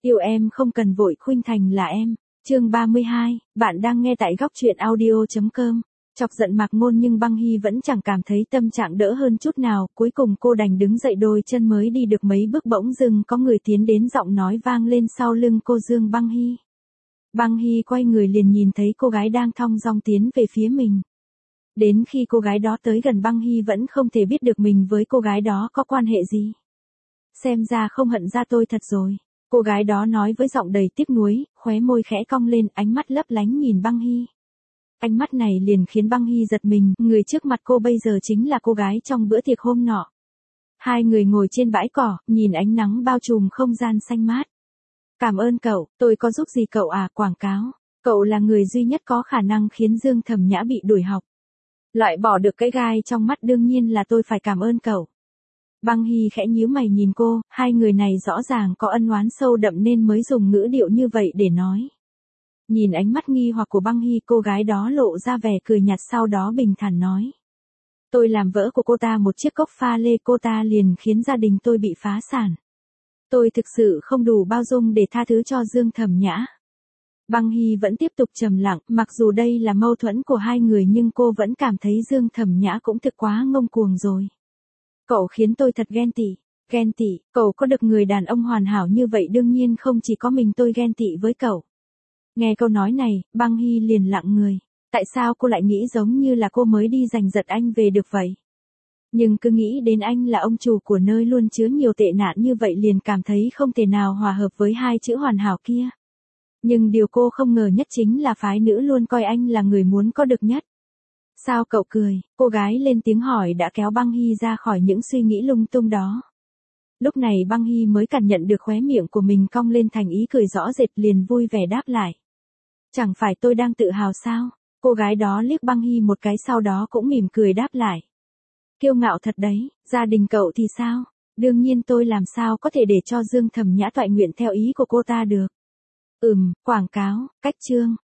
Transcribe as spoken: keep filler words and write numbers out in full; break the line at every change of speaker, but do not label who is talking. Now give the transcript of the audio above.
Yêu em không cần vội, khuynh thành là em. Chương ba mươi hai, bạn đang nghe tại góc truyện audio chấm com. Chọc giận Mạc Ngôn nhưng Băng Hy vẫn chẳng cảm thấy tâm trạng đỡ hơn chút nào, cuối cùng cô đành đứng dậy đôi chân mới đi được mấy bước bỗng dưng có người tiến đến, giọng nói vang lên sau lưng cô: Dương Băng Hy. Băng Hy quay người liền nhìn thấy cô gái đang thong dong tiến về phía mình. Đến khi cô gái đó tới gần, Băng Hy vẫn không thể biết được mình với cô gái đó có quan hệ gì. Xem ra không hận ra tôi thật rồi. Cô gái đó nói với giọng đầy tiếc nuối, khóe môi khẽ cong lên, ánh mắt lấp lánh nhìn Băng Hy. Ánh mắt này liền khiến Băng Hy giật mình, người trước mặt cô bây giờ chính là cô gái trong bữa tiệc hôm nọ. Hai người ngồi trên bãi cỏ, nhìn ánh nắng bao trùm không gian xanh mát. Cảm ơn cậu, tôi có giúp gì cậu à? Quảng cáo. Cậu là người duy nhất có khả năng khiến Dương Thẩm Nhã bị đuổi học. Loại bỏ được cái gai trong mắt, đương nhiên là tôi phải cảm ơn cậu. Băng Hy khẽ nhíu mày nhìn cô, hai người này rõ ràng có ân oán sâu đậm nên mới dùng ngữ điệu như vậy để nói. Nhìn ánh mắt nghi hoặc của Băng Hy, cô gái đó lộ ra vẻ cười nhạt, sau đó bình thản nói. Tôi làm vỡ của cô ta một chiếc cốc pha lê, cô ta liền khiến gia đình tôi bị phá sản. Tôi thực sự không đủ bao dung để tha thứ cho Dương Thẩm Nhã. Băng Hy vẫn tiếp tục trầm lặng, mặc dù đây là mâu thuẫn của hai người nhưng cô vẫn cảm thấy Dương Thẩm Nhã cũng thực quá ngông cuồng rồi. Cậu khiến tôi thật ghen tị. Ghen tị? Cậu có được người đàn ông hoàn hảo như vậy, đương nhiên không chỉ có mình tôi ghen tị với cậu. Nghe câu nói này, Băng Hy liền lặng người. Tại sao cô lại nghĩ giống như là cô mới đi giành giật anh về được vậy? Nhưng cứ nghĩ đến anh là ông chủ của nơi luôn chứa nhiều tệ nạn như vậy liền cảm thấy không thể nào hòa hợp với hai chữ hoàn hảo kia. Nhưng điều cô không ngờ nhất chính là phái nữ luôn coi anh là người muốn có được nhất. Sao cậu cười? Cô gái lên tiếng hỏi đã kéo Băng Hy ra khỏi những suy nghĩ lung tung đó. Lúc này Băng Hy mới cảm nhận được khóe miệng của mình cong lên thành ý cười rõ rệt, liền vui vẻ đáp lại. Chẳng phải tôi đang tự hào sao? Cô gái đó liếc Băng Hy một cái sau đó cũng mỉm cười đáp lại. Kiêu ngạo thật đấy, gia đình cậu thì sao? Đương nhiên tôi làm sao có thể để cho Dương Thẩm Nhã toại nguyện theo ý của cô ta được. Ừm, quảng cáo, cách chương.